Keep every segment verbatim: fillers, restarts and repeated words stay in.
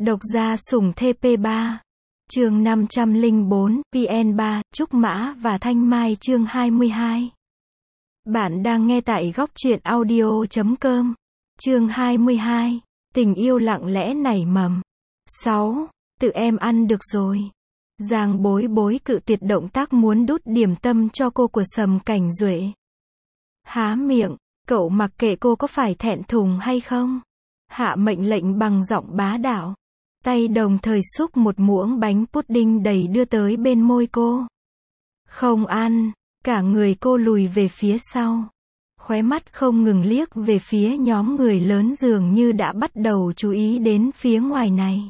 Độc gia sủng thê pê ba. Chương năm trăm lẻ bốn, vê en ba, Trúc Mã và Thanh Mai chương hai mươi hai. Bạn đang nghe tại góc truyện audio chấm com. Chương hai mươi hai. Tình yêu lặng lẽ nảy mầm. sáu. Tự em ăn được rồi. Giang Bối Bối cự tuyệt động tác muốn đút điểm tâm cho cô của Sầm Cảnh Duệ. Há miệng, cậu mặc kệ cô có phải thẹn thùng hay không. Hạ mệnh lệnh bằng giọng bá đạo. Tay đồng thời xúc một muỗng bánh pudding đầy đưa tới bên môi cô. Không ăn, cả người cô lùi về phía sau. Khóe mắt không ngừng liếc về phía nhóm người lớn dường như đã bắt đầu chú ý đến phía ngoài này.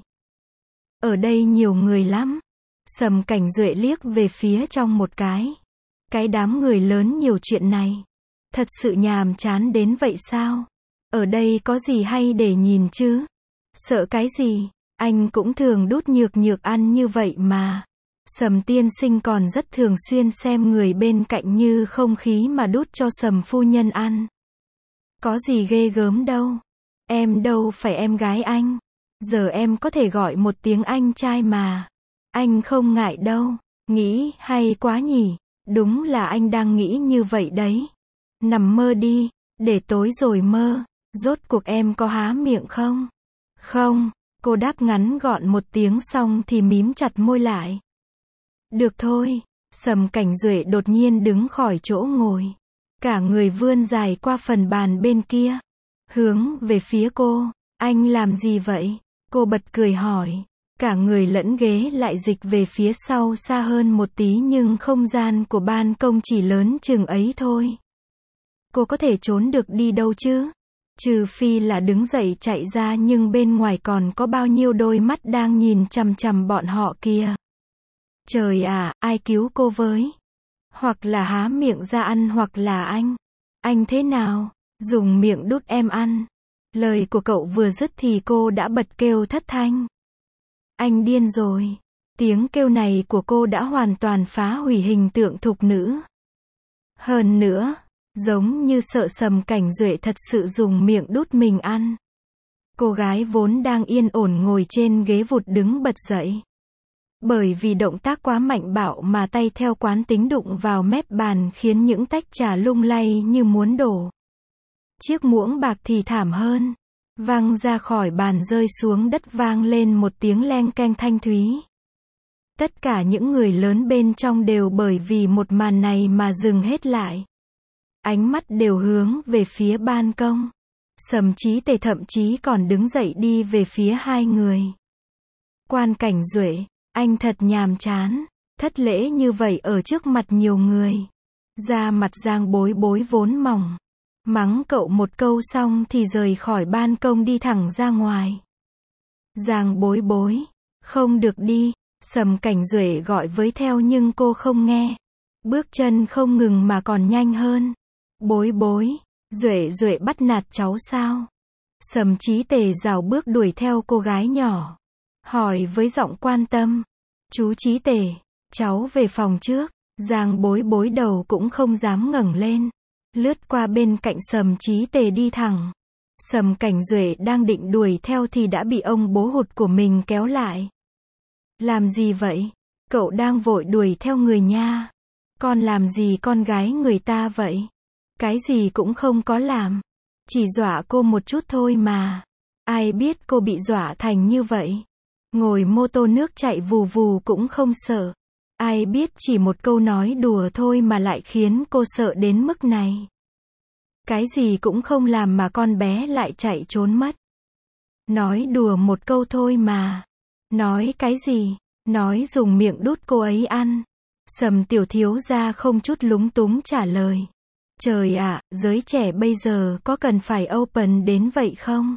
Ở đây nhiều người lắm. Sầm Cảnh Duệ liếc về phía trong một cái. Cái đám người lớn nhiều chuyện này. Thật sự nhàm chán đến vậy sao? Ở đây có gì hay để nhìn chứ? Sợ cái gì? Anh cũng thường đút nhược nhược ăn như vậy mà. Sầm tiên sinh còn rất thường xuyên xem người bên cạnh như không khí mà đút cho Sầm phu nhân ăn. Có gì ghê gớm đâu. Em đâu phải em gái anh. Giờ em có thể gọi một tiếng anh trai mà. Anh không ngại đâu. Nghĩ hay quá nhỉ. Đúng là anh đang nghĩ như vậy đấy. Nằm mơ đi. Để tối rồi mơ. Rốt cuộc em có há miệng không? Không. Cô đáp ngắn gọn một tiếng xong thì mím chặt môi lại. Được thôi. Sầm Cảnh Duệ đột nhiên đứng khỏi chỗ ngồi. Cả người vươn dài qua phần bàn bên kia. Hướng về phía cô. Anh làm gì vậy? Cô bật cười hỏi. Cả người lẫn ghế lại dịch về phía sau xa hơn một tí nhưng không gian của ban công chỉ lớn chừng ấy thôi. Cô có thể trốn được đi đâu chứ? Trừ phi là đứng dậy chạy ra nhưng bên ngoài còn có bao nhiêu đôi mắt đang nhìn chằm chằm bọn họ kìa. Trời à, ai cứu cô với? Hoặc là há miệng ra ăn hoặc là anh. Anh thế nào? Dùng miệng đút em ăn. Lời của cậu vừa dứt thì cô đã bật kêu thất thanh. Anh điên rồi. Tiếng kêu này của cô đã hoàn toàn phá hủy hình tượng thục nữ. Hơn nữa, giống như sợ Sầm Cảnh Duệ thật sự dùng miệng đút mình ăn. Cô gái vốn đang yên ổn ngồi trên ghế vụt đứng bật dậy. Bởi vì động tác quá mạnh bạo mà tay theo quán tính đụng vào mép bàn khiến những tách trà lung lay như muốn đổ. Chiếc muỗng bạc thì thảm hơn. Văng ra khỏi bàn rơi xuống đất vang lên một tiếng leng keng thanh thúy. Tất cả những người lớn bên trong đều bởi vì một màn này mà dừng hết lại. Ánh mắt đều hướng về phía ban công. Sầm Chí Tề thậm chí còn đứng dậy đi về phía hai người. Quan Cảnh Duệ, anh thật nhàm chán, thất lễ như vậy ở trước mặt nhiều người. Da mặt Giang Bối Bối vốn mỏng. Mắng cậu một câu xong thì rời khỏi ban công đi thẳng ra ngoài. Giang Bối Bối, không được đi, Sầm Cảnh Duệ gọi với theo nhưng cô không nghe. Bước chân không ngừng mà còn nhanh hơn. Bối Bối, Duệ Duệ bắt nạt cháu sao? Sầm Chí Tề rảo bước đuổi theo cô gái nhỏ. Hỏi với giọng quan tâm. Chú Chí Tề, cháu về phòng trước. Giang Bối Bối đầu cũng không dám ngẩng lên. Lướt qua bên cạnh Sầm Chí Tề đi thẳng. Sầm Cảnh Duệ đang định đuổi theo thì đã bị ông bố hụt của mình kéo lại. Làm gì vậy? Cậu đang vội đuổi theo người nha. Con làm gì con gái người ta vậy? Cái gì cũng không có làm. Chỉ dọa cô một chút thôi mà. Ai biết cô bị dọa thành như vậy. Ngồi mô tô nước chạy vù vù cũng không sợ. Ai biết chỉ một câu nói đùa thôi mà lại khiến cô sợ đến mức này. Cái gì cũng không làm mà con bé lại chạy trốn mất. Nói đùa một câu thôi mà. Nói cái gì? Nói dùng miệng đút cô ấy ăn. Sầm tiểu thiếu gia không chút lúng túng trả lời. Trời ạ, giới trẻ bây giờ có cần phải open đến vậy không?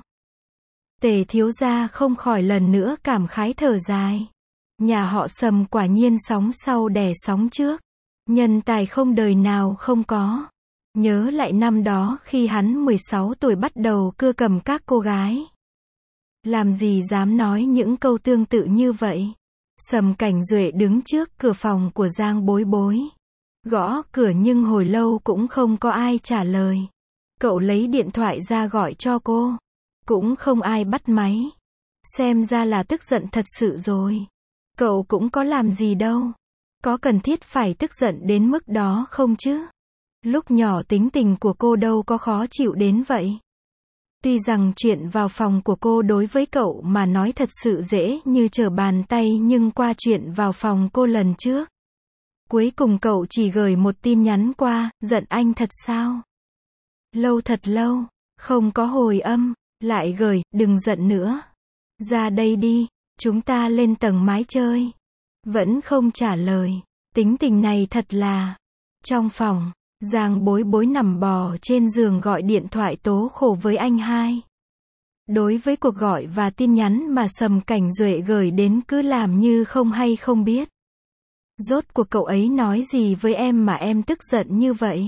Tề thiếu gia không khỏi lần nữa cảm khái thở dài. Nhà họ Sầm quả nhiên sóng sau đè sóng trước. Nhân tài không đời nào không có. Nhớ lại năm đó khi hắn mười sáu tuổi bắt đầu cưa cầm các cô gái. Làm gì dám nói những câu tương tự như vậy. Sầm Cảnh Duệ đứng trước cửa phòng của Giang Bối Bối. Gõ cửa nhưng hồi lâu cũng không có ai trả lời. Cậu lấy điện thoại ra gọi cho cô. Cũng không ai bắt máy. Xem ra là tức giận thật sự rồi. Cậu cũng có làm gì đâu. Có cần thiết phải tức giận đến mức đó không chứ? Lúc nhỏ tính tình của cô đâu có khó chịu đến vậy. Tuy rằng chuyện vào phòng của cô đối với cậu mà nói thật sự dễ như trở bàn tay, nhưng qua chuyện vào phòng cô lần trước, cuối cùng cậu chỉ gửi một tin nhắn qua, giận anh thật sao? Lâu thật lâu, không có hồi âm, lại gửi, đừng giận nữa. Ra đây đi, chúng ta lên tầng mái chơi. Vẫn không trả lời, tính tình này thật là. Trong phòng, Giang Bối Bối nằm bò trên giường gọi điện thoại tố khổ với anh hai. Đối với cuộc gọi và tin nhắn mà Sầm Cảnh Duệ gửi đến cứ làm như không hay không biết. Rốt cuộc cậu ấy nói gì với em mà em tức giận như vậy?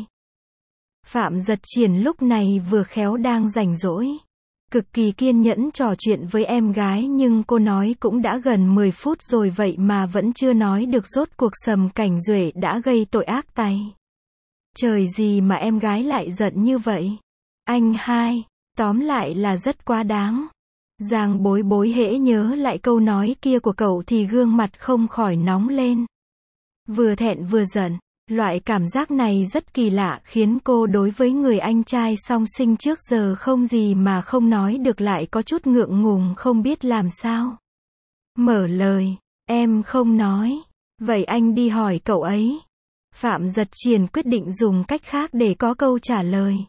Phạm Giật Triển lúc này vừa khéo đang rảnh rỗi, cực kỳ kiên nhẫn trò chuyện với em gái, nhưng cô nói cũng đã gần mười phút rồi vậy mà vẫn chưa nói được rốt cuộc Sầm Cảnh Duệ đã gây tội ác tay. Trời gì mà em gái lại giận như vậy? Anh hai, tóm lại là rất quá đáng. Giang Bối Bối hễ nhớ lại câu nói kia của cậu thì gương mặt không khỏi nóng lên. Vừa thẹn vừa giận, loại cảm giác này rất kỳ lạ, khiến cô đối với người anh trai song sinh trước giờ không gì mà không nói được lại có chút ngượng ngùng không biết làm sao. Mở lời, em không nói. Vậy anh đi hỏi cậu ấy. Phạm Giật Triển quyết định dùng cách khác để có câu trả lời.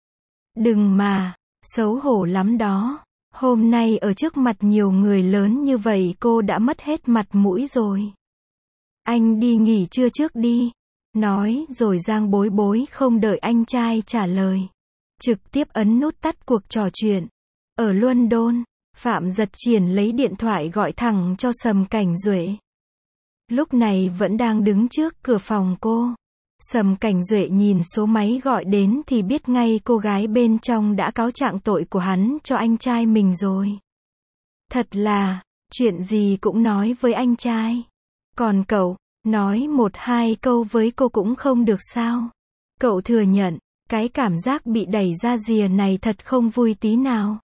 Đừng mà, xấu hổ lắm đó. Hôm nay ở trước mặt nhiều người lớn như vậy cô đã mất hết mặt mũi rồi. Anh đi nghỉ trưa trước đi. Nói rồi Giang Bối Bối không đợi anh trai trả lời, trực tiếp ấn nút tắt cuộc trò chuyện. Ở London, Phạm Giật Triển lấy điện thoại gọi thẳng cho Sầm Cảnh Duệ. Lúc này vẫn đang đứng trước cửa phòng cô. Sầm Cảnh Duệ nhìn số máy gọi đến thì biết ngay cô gái bên trong đã cáo trạng tội của hắn cho anh trai mình rồi. Thật là, chuyện gì cũng nói với anh trai. Còn cậu, nói một hai câu với cô cũng không được sao? Cậu thừa nhận, cái cảm giác bị đẩy ra rìa này thật không vui tí nào.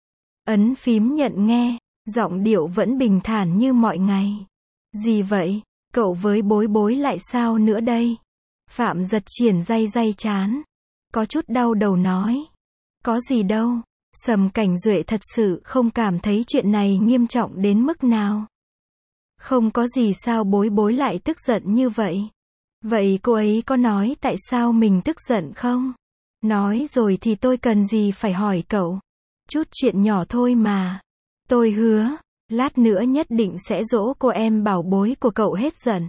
Ấn phím nhận nghe, giọng điệu vẫn bình thản như mọi ngày. Gì vậy? Cậu với Bối Bối lại sao nữa đây? Phạm Giật Triển day day chán, có chút đau đầu nói. Có gì đâu, Sầm Cảnh Duệ thật sự không cảm thấy chuyện này nghiêm trọng đến mức nào. Không có gì sao Bối Bối lại tức giận như vậy? Vậy cô ấy có nói tại sao mình tức giận không? Nói rồi thì tôi cần gì phải hỏi cậu? Chút chuyện nhỏ thôi mà. Tôi hứa, lát nữa nhất định sẽ dỗ cô em bảo bối của cậu hết giận.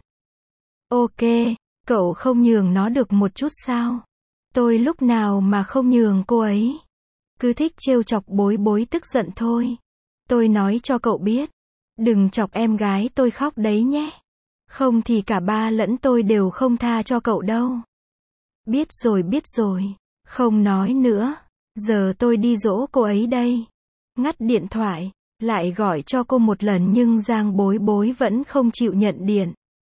Ok, cậu không nhường nó được một chút sao? Tôi lúc nào mà không nhường cô ấy. Cứ thích trêu chọc Bối Bối tức giận thôi. Tôi nói cho cậu biết, đừng chọc em gái tôi khóc đấy nhé. Không thì cả ba lẫn tôi đều không tha cho cậu đâu. Biết rồi biết rồi, không nói nữa. Giờ tôi đi dỗ cô ấy đây. Ngắt điện thoại, lại gọi cho cô một lần nhưng Giang Bối Bối vẫn không chịu nhận điện.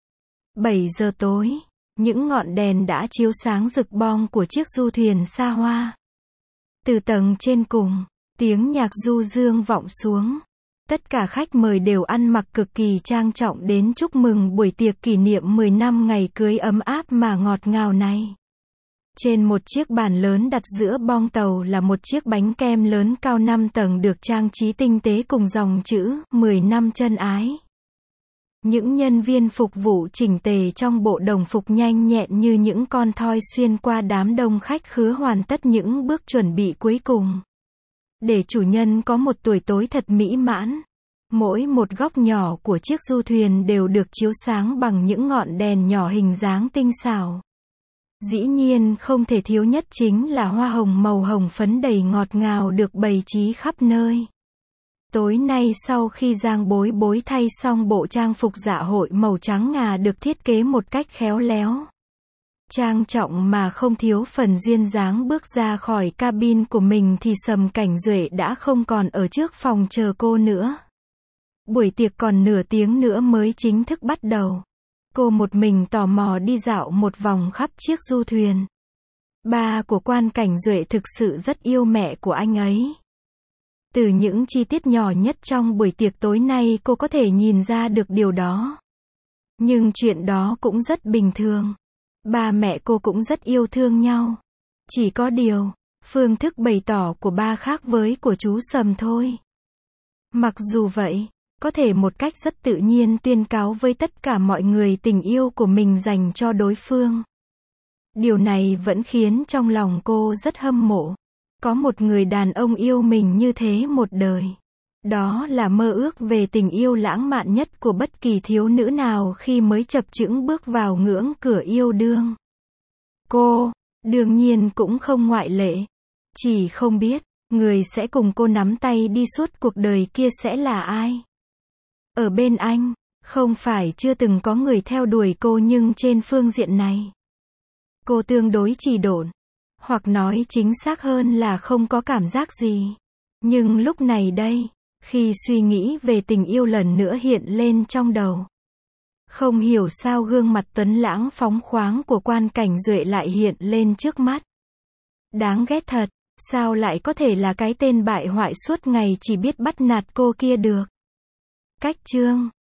bảy giờ tối, những ngọn đèn đã chiếu sáng rực bong của chiếc du thuyền xa hoa. Từ tầng trên cùng, tiếng nhạc du dương vọng xuống. Tất cả khách mời đều ăn mặc cực kỳ trang trọng đến chúc mừng buổi tiệc kỷ niệm mười năm ngày cưới ấm áp mà ngọt ngào này. Trên một chiếc bàn lớn đặt giữa bong tàu là một chiếc bánh kem lớn cao năm tầng được trang trí tinh tế cùng dòng chữ mười năm chân ái. Những nhân viên phục vụ chỉnh tề trong bộ đồng phục nhanh nhẹn như những con thoi xuyên qua đám đông khách khứa hoàn tất những bước chuẩn bị cuối cùng. Để chủ nhân có một tuổi tối thật mỹ mãn. Mỗi một góc nhỏ của chiếc du thuyền đều được chiếu sáng bằng những ngọn đèn nhỏ hình dáng tinh xảo. Dĩ nhiên không thể thiếu nhất chính là hoa hồng màu hồng phấn đầy ngọt ngào được bày trí khắp nơi. Tối nay sau khi Giang Bối Bối thay xong bộ trang phục dạ hội màu trắng ngà được thiết kế một cách khéo léo, trang trọng mà không thiếu phần duyên dáng bước ra khỏi cabin của mình thì Sầm Cảnh Duệ đã không còn ở trước phòng chờ cô nữa. Buổi tiệc còn nửa tiếng nữa mới chính thức bắt đầu. Cô một mình tò mò đi dạo một vòng khắp chiếc du thuyền. Ba của Quan Cảnh Duệ thực sự rất yêu mẹ của anh ấy. Từ những chi tiết nhỏ nhất trong buổi tiệc tối nay cô có thể nhìn ra được điều đó. Nhưng chuyện đó cũng rất bình thường. Ba mẹ cô cũng rất yêu thương nhau. Chỉ có điều, phương thức bày tỏ của ba khác với của chú Sầm thôi. Mặc dù vậy, có thể một cách rất tự nhiên tuyên cáo với tất cả mọi người tình yêu của mình dành cho đối phương. Điều này vẫn khiến trong lòng cô rất hâm mộ. Có một người đàn ông yêu mình như thế một đời. Đó là mơ ước về tình yêu lãng mạn nhất của bất kỳ thiếu nữ nào khi mới chập chững bước vào ngưỡng cửa yêu đương. Cô, đương nhiên cũng không ngoại lệ. Chỉ không biết, người sẽ cùng cô nắm tay đi suốt cuộc đời kia sẽ là ai? Ở bên anh, không phải chưa từng có người theo đuổi cô nhưng trên phương diện này, cô tương đối trì độn. Hoặc nói chính xác hơn là không có cảm giác gì. Nhưng lúc này đây, khi suy nghĩ về tình yêu lần nữa hiện lên trong đầu, không hiểu sao gương mặt tuấn lãng phóng khoáng của Quan Cảnh Duệ lại hiện lên trước mắt. Đáng ghét thật, sao lại có thể là cái tên bại hoại suốt ngày chỉ biết bắt nạt cô kia được. Cách chương